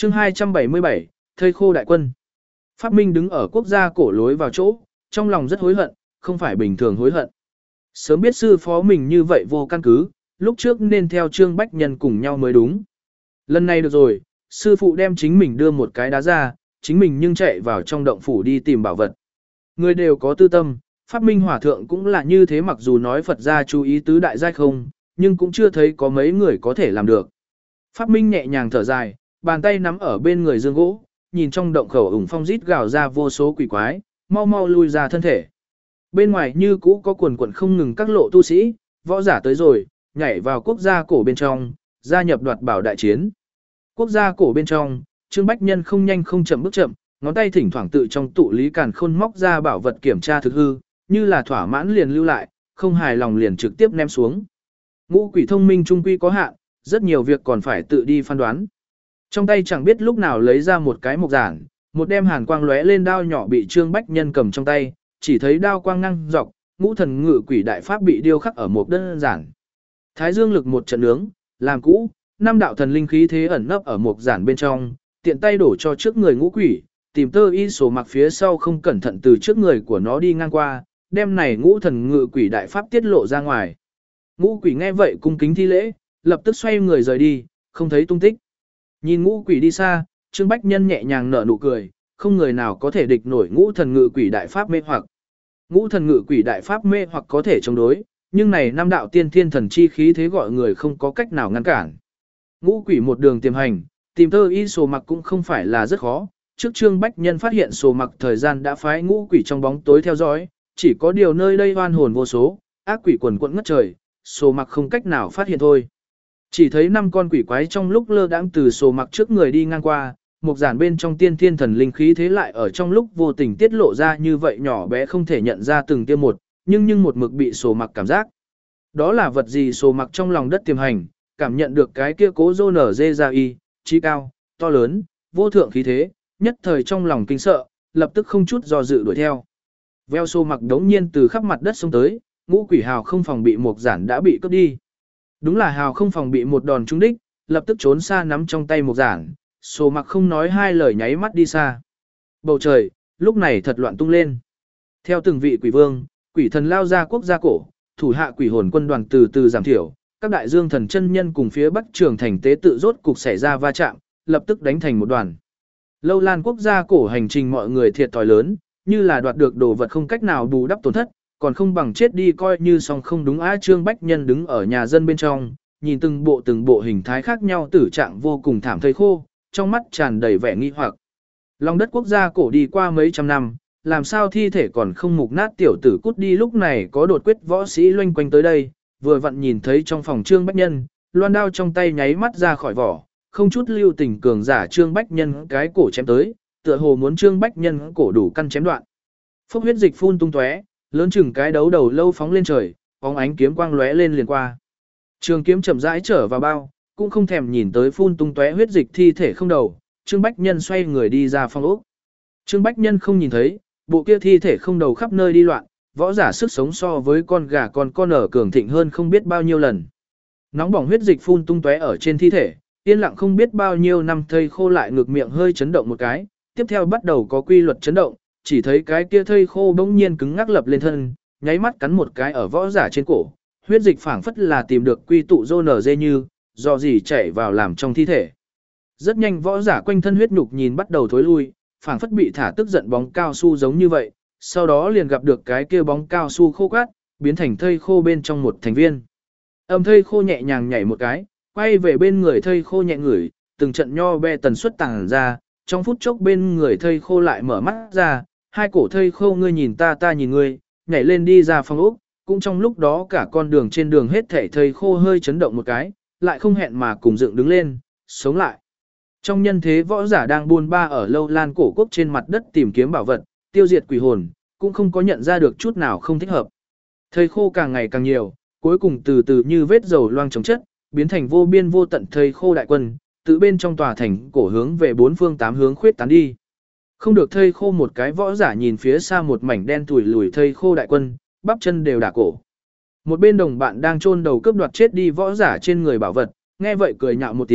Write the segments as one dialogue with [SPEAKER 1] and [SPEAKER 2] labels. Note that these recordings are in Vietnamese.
[SPEAKER 1] chương 277, thây khô đại quân. Phát Minh đứng ở quốc gia cổ lối vào chỗ, trong lòng rất hối hận, không phải bình thường hối hận. Sớm biết sư phó mình như vậy vô căn cứ, lúc trước nên theo Trương Bách Nhân cùng nhau mới đúng. Lần này được rồi, sư phụ đem chính mình đưa một cái đá ra, chính mình nhưng chạy vào trong động phủ đi tìm bảo vật. Người đều có tư tâm, Pháp Minh Hòa Thượng cũng là như thế, mặc dù nói Phật gia chú ý tứ đại giai không, nhưng cũng chưa thấy có mấy người có thể làm được. Pháp Minh nhẹ nhàng thở dài, bàn tay nắm ở bên người dương gỗ, nhìn trong động khẩu ủng phong rít gào ra vô số quỷ quái, mau mau lui ra thân thể. Bên ngoài như cũ có quần quần không ngừng các lộ tu sĩ, võ giả tới rồi, nhảy vào quốc gia cổ bên trong, gia nhập đoạt bảo đại chiến. Quốc gia cổ bên trong, Trương Bách Nhân không nhanh không chậm bước chậm, ngón tay thỉnh thoảng tự trong tụ lý càn khôn móc ra bảo vật kiểm tra thực hư, như là thỏa mãn liền lưu lại, không hài lòng liền trực tiếp ném xuống. Ngũ quỷ thông minh trung quy có hạn, rất nhiều việc còn phải tự đi phán đoán. Trong tay chẳng biết lúc nào lấy ra một cái mộc giản, một đem hàn quang lóe lên đao nhỏ bị Trương Bách Nhân cầm trong tay, chỉ thấy đao quang năng dọc, ngũ thần ngự quỷ đại pháp bị điêu khắc ở một đơn giản. Thái dương lực một trận nướng, làm cũ, năm đạo thần linh khí thế ẩn nấp ở một giản bên trong, tiện tay đổ cho trước người ngũ quỷ, tìm tơ y sổ mặc phía sau không cẩn thận từ trước người của nó đi ngang qua, đem này ngũ thần ngự quỷ đại pháp tiết lộ ra ngoài. Ngũ quỷ nghe vậy cung kính thi lễ, lập tức xoay người rời đi, không thấy tung tích. Nhìn ngũ quỷ đi xa, Trương Bách Nhân nhẹ nhàng nở nụ cười, không người nào có thể địch nổi ngũ thần ngự quỷ đại pháp mê hoặc. Ngũ thần ngự quỷ đại pháp mê hoặc có thể chống đối, nhưng này năm đạo tiên thiên thần chi khí thế gọi người không có cách nào ngăn cản. Ngũ quỷ một đường tiềm hành, tìm tơ y sổ mặc cũng không phải là rất khó. Trước Trương Bách Nhân phát hiện sổ mặc thời gian đã phái ngũ quỷ trong bóng tối theo dõi, chỉ có điều nơi đây oan hồn vô số, ác quỷ quần quận ngất trời, sổ mặc không cách nào phát hiện thôi. Chỉ thấy 5 con quỷ quái trong lúc lơ đãng từ sổ mặc trước người đi ngang qua, một giản bên trong tiên thiên thần linh khí thế lại ở trong lúc vô tình tiết lộ ra như vậy nhỏ bé không thể nhận ra từng tiêm một, nhưng một mực bị sổ mặc cảm giác. Đó là vật gì? Sổ mặc trong lòng đất tiềm hành, cảm nhận được cái kia cố rô nở dê ra y, trí cao, to lớn, vô thượng khí thế, nhất thời trong lòng kinh sợ, lập tức không chút do dự đuổi theo. Veo sổ mặc đống nhiên từ khắp mặt đất xông tới, ngũ quỷ hào không phòng bị một giản đã bị cướp đi. Đúng là hào không phòng bị một đòn trúng đích, lập tức trốn xa nắm trong tay một giản, sổ mặc không nói hai lời nháy mắt đi xa. Bầu trời, lúc này thật loạn tung lên. Theo từng vị quỷ vương, quỷ thần lao ra quốc gia cổ, thủ hạ quỷ hồn quân đoàn từ từ giảm thiểu, các đại dương thần chân nhân cùng phía bắc trường thành tế tự rốt cục xảy ra va chạm, lập tức đánh thành một đoàn. Lâu Lan quốc gia cổ hành trình mọi người thiệt thòi lớn, như là đoạt được đồ vật không cách nào bù đắp tổn thất, còn không bằng chết đi coi như song không đúng á. Trương Bách Nhân đứng ở nhà dân bên trong, nhìn từng bộ hình thái khác nhau tử trạng vô cùng thảm thây khô, trong mắt tràn đầy vẻ nghi hoặc. Lòng đất quốc gia cổ đi qua mấy trăm năm, làm sao thi thể còn không mục nát tiểu tử cút đi. Lúc này có đột quyết võ sĩ loanh quanh tới đây, vừa vặn nhìn thấy trong phòng Trương Bách Nhân, loan đao trong tay nháy mắt ra khỏi vỏ, không chút lưu tình cường giả Trương Bách Nhân cái cổ chém tới, tựa hồ muốn Trương Bách Nhân cổ đủ căn chém đoạn. Phốc huyết dịch phun tung tóe, lớn chừng cái đấu đầu lâu phóng lên trời, bóng ánh kiếm quang lóe lên liền qua. Trường kiếm chậm rãi trở vào bao, cũng không thèm nhìn tới phun tung tóe huyết dịch thi thể không đầu, Trương Bách Nhân xoay người đi ra phòng ốc. Trương Bách Nhân không nhìn thấy, bộ kia thi thể không đầu khắp nơi đi loạn, võ giả sức sống so với con gà con ở cường thịnh hơn không biết bao nhiêu lần. Nóng bỏng huyết dịch phun tung tóe ở trên thi thể, yên lặng không biết bao nhiêu năm thây khô lại ngược miệng hơi chấn động một cái, tiếp theo bắt đầu có quy luật chấn động, chỉ thấy cái kia thây khô bỗng nhiên cứng ngắc lập lên thân, nháy mắt cắn một cái ở võ giả trên cổ, huyết dịch phảng phất là tìm được quy tụ rô nở dê như, do gì chảy vào làm trong thi thể. Rất nhanh võ giả quanh thân huyết nhục nhìn bắt đầu thối lui, phảng phất bị thả tức giận bóng cao su giống như vậy, sau đó liền gặp được cái kia bóng cao su khô cát, biến thành thây khô bên trong một thành viên. Âm thây khô nhẹ nhàng nhảy một cái, quay về bên người thây khô nhẹ ngửi, từng trận nho be tần suất tàng ra, trong phút chốc bên người thây khô lại mở mắt ra, hai cổ thây khô ngươi nhìn ta nhìn ngươi, nhảy lên đi ra phòng ốc, cũng trong lúc đó cả con đường trên đường hết thảy thây khô hơi chấn động một cái, lại không hẹn mà cùng dựng đứng lên, sống lại. Trong nhân thế võ giả đang buôn ba ở Lâu Lan cổ quốc trên mặt đất tìm kiếm bảo vật, tiêu diệt quỷ hồn, cũng không có nhận ra được chút nào không thích hợp. Thây khô càng ngày càng nhiều, cuối cùng từ từ như vết dầu loang chống chất, biến thành vô biên vô tận thây khô đại quân, tự bên trong tòa thành cổ hướng về bốn phương tám hướng khuyết tán đi. Không được thây khô một cái võ giả nhìn phía xa một mảnh đen tủi lùi thây khô đại quân, bắp chân đều đả cổ. Một bên đồng bạn đang chôn đầu cướp đoạt chết đi võ giả trên người bảo vật, nghe vậy cười nhạo một tiếng,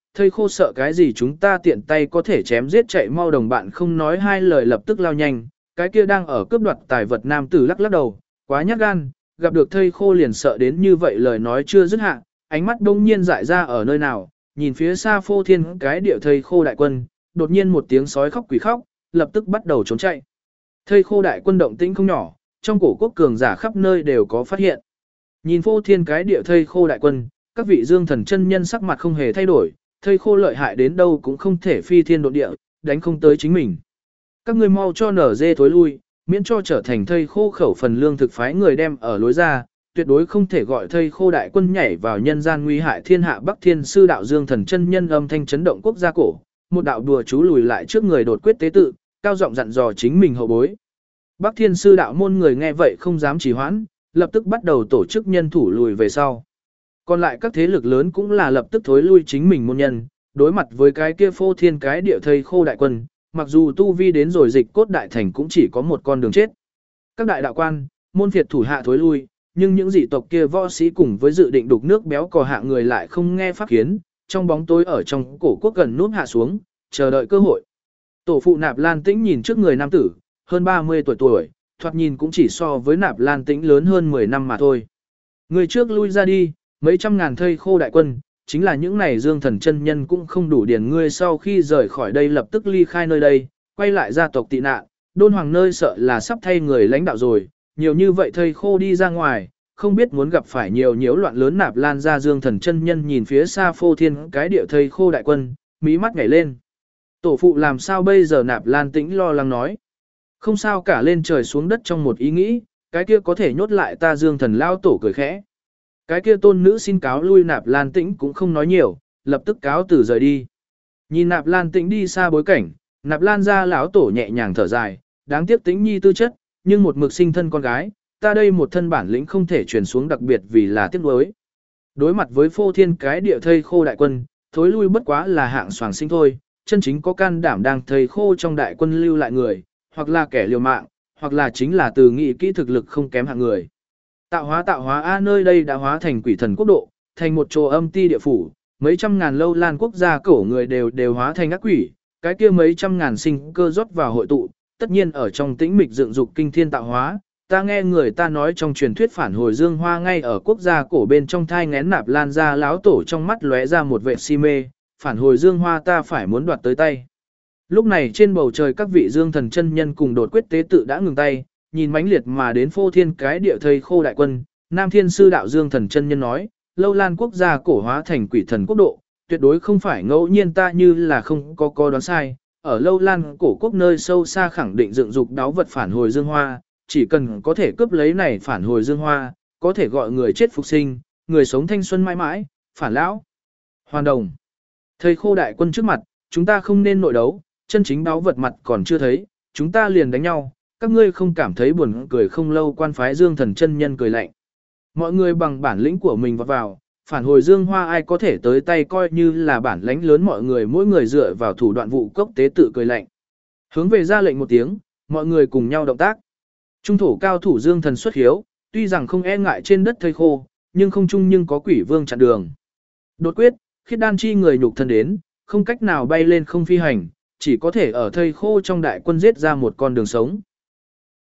[SPEAKER 1] thây khô sợ cái gì chúng ta tiện tay có thể chém giết chạy mau đồng bạn không nói hai lời lập tức lao nhanh, cái kia đang ở cướp đoạt tài vật nam tử lắc lắc đầu, quá nhát gan, gặp được thây khô liền sợ đến như vậy lời nói chưa dứt hạ, ánh mắt đông nhiên dại ra ở nơi nào, nhìn phía xa phô thiên cái địa thây khô đại quân, đột nhiên một tiếng sói khóc quỷ khóc, lập tức bắt đầu trốn chạy. Thây khô đại quân động tĩnh không nhỏ, trong cổ quốc cường giả khắp nơi đều có phát hiện. Nhìn phô thiên cái địa thây khô đại quân, các vị dương thần chân nhân sắc mặt không hề thay đổi, thây khô lợi hại đến đâu cũng không thể phi thiên độ địa, đánh không tới chính mình. Các ngươi mau cho nở dê thối lui, miễn cho trở thành thây khô khẩu phần lương thực phái người đem ở lối ra, tuyệt đối không thể gọi thây khô đại quân nhảy vào nhân gian nguy hại thiên hạ Bắc Thiên sư đạo Dương thần chân nhân âm thanh chấn động quốc gia cổ, một đạo đùa chú lùi lại trước người đột quyết tế tự, cao giọng dặn dò chính mình hậu bối. Bắc Thiên sư đạo môn người nghe vậy không dám trì hoãn, lập tức bắt đầu tổ chức nhân thủ lùi về sau. Còn lại các thế lực lớn cũng là lập tức thối lui chính mình môn nhân, đối mặt với cái kia phô thiên cái địa thây khô đại quân, mặc dù tu vi đến rồi dịch cốt đại thành cũng chỉ có một con đường chết. Các đại đạo quan, môn phiệt thủ hạ thối lui, nhưng những dị tộc kia võ sĩ cùng với dự định đục nước béo cò hạ người lại không nghe pháp kiến, trong bóng tối ở trong cổ quốc gần núp hạ xuống, chờ đợi cơ hội. Tổ phụ Nạp Lan Tĩnh nhìn trước người nam tử, hơn 30 tuổi, thoạt nhìn cũng chỉ so với Nạp Lan Tĩnh lớn hơn 10 năm mà thôi. Người trước lui ra đi, mấy trăm ngàn thây khô đại quân, chính là những này dương thần chân nhân cũng không đủ điển ngươi sau khi rời khỏi đây lập tức ly khai nơi đây, quay lại gia tộc tị nạn, đôn hoàng nơi sợ là sắp thay người lãnh đạo rồi, nhiều như vậy thây khô đi ra ngoài, không biết muốn gặp phải nhiều nhiễu loạn lớn. Nạp Lan ra dương thần chân nhân nhìn phía xa phô thiên cái địa thây khô đại quân, mí mắt nhảy lên. Tổ phụ làm sao bây giờ? Nạp Lan Tĩnh lo lắng nói. Không sao cả, lên trời xuống đất trong một ý nghĩ, cái kia có thể nhốt lại ta. Dương thần lao tổ cười khẽ. Cái kia tôn nữ xin cáo lui. Nạp Lan Tĩnh cũng không nói nhiều, lập tức cáo từ rời đi. Nhìn Nạp Lan Tĩnh đi xa bối cảnh, Nạp Lan ra lão tổ nhẹ nhàng thở dài, đáng tiếc Tĩnh nhi tư chất, nhưng một mực sinh thân con gái, ta đây một thân bản lĩnh không thể truyền xuống, đặc biệt vì là tiếc nuối. Đối mặt với phô thiên cái địa thây khô đại quân, thối lui bất quá là hạng soàng sinh thôi, chân chính có can đảm đang thây khô trong đại quân lưu lại người, hoặc là kẻ liều mạng, hoặc là chính là từ nghị kỹ thực lực không kém hạng người. Tạo hóa a, nơi đây đã hóa thành quỷ thần quốc độ, thành một chỗ âm ti địa phủ, mấy trăm ngàn lâu lan quốc gia cổ người đều hóa thành ác quỷ, cái kia mấy trăm ngàn sinh cơ rót vào hội tụ, tất nhiên ở trong tĩnh mịch dựng dục kinh thiên tạo hóa. Ta nghe người ta nói trong truyền thuyết phản hồi dương hoa ngay ở quốc gia cổ bên trong thai ngén. Nạp Lan ra láo tổ trong mắt lóe ra một vệ si mê, phản hồi dương hoa ta phải muốn đoạt tới tay. Lúc này trên bầu trời các vị dương thần chân nhân cùng đột quyết tế tự đã ngừng tay, nhìn mãnh liệt mà đến phô thiên cái địa thây khô đại quân. Nam Thiên sư đạo dương thần chân nhân nói, lâu lan quốc gia cổ hóa thành quỷ thần quốc độ, tuyệt đối không phải ngẫu nhiên, ta như là không có đoán sai. Ở lâu lan cổ quốc nơi sâu xa khẳng định dựng dục đáo vật phản hồi dương hoa, chỉ cần có thể cướp lấy này phản hồi dương hoa, có thể gọi người chết phục sinh, người sống thanh xuân mãi mãi, phản lão. Hoàn đồng. Thầy khô đại quân trước mặt, chúng ta không nên nội đấu, chân chính đáo vật mặt còn chưa thấy, chúng ta liền đánh nhau, các ngươi không cảm thấy buồn cười không? Lâu quan phái dương thần chân nhân cười lạnh. Mọi người bằng bản lĩnh của mình vào, phản hồi dương hoa ai có thể tới tay coi như là bản lãnh lớn. Mọi người mỗi người dựa vào thủ đoạn vụ cốc tế tự cười lạnh. Hướng về ra lệnh một tiếng, mọi người cùng nhau động tác. Trung thổ cao thủ dương thần xuất hiếu, tuy rằng không e ngại trên đất thây khô, nhưng không chung nhưng có quỷ vương chặn đường. Đột quyết, khiết đan chi người nhục thân đến, không cách nào bay lên không phi hành, chỉ có thể ở thây khô trong đại quân giết ra một con đường sống.